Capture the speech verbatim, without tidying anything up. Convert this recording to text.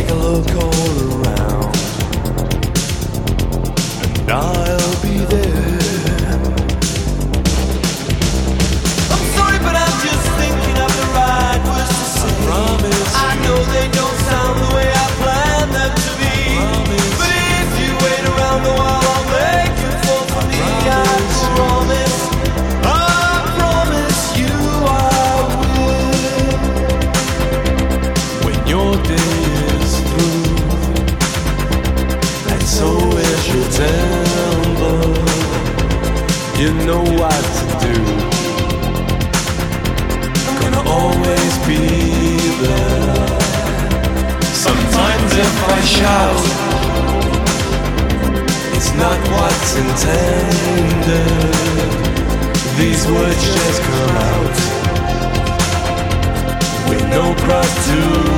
take a look all around, and I'll be there. I'm sorry, but I'm just thinking of the right words to say. I promise. I know they don't sound the way I planned them to be. Promise. But if you wait around a while, I'll make you fall for me. I promise. I promise you I will. When your day is through, and so is your temper, you know what to do. I'm gonna always be there. Sometimes if I shout, it's not what's intended. These words just come out with no cross to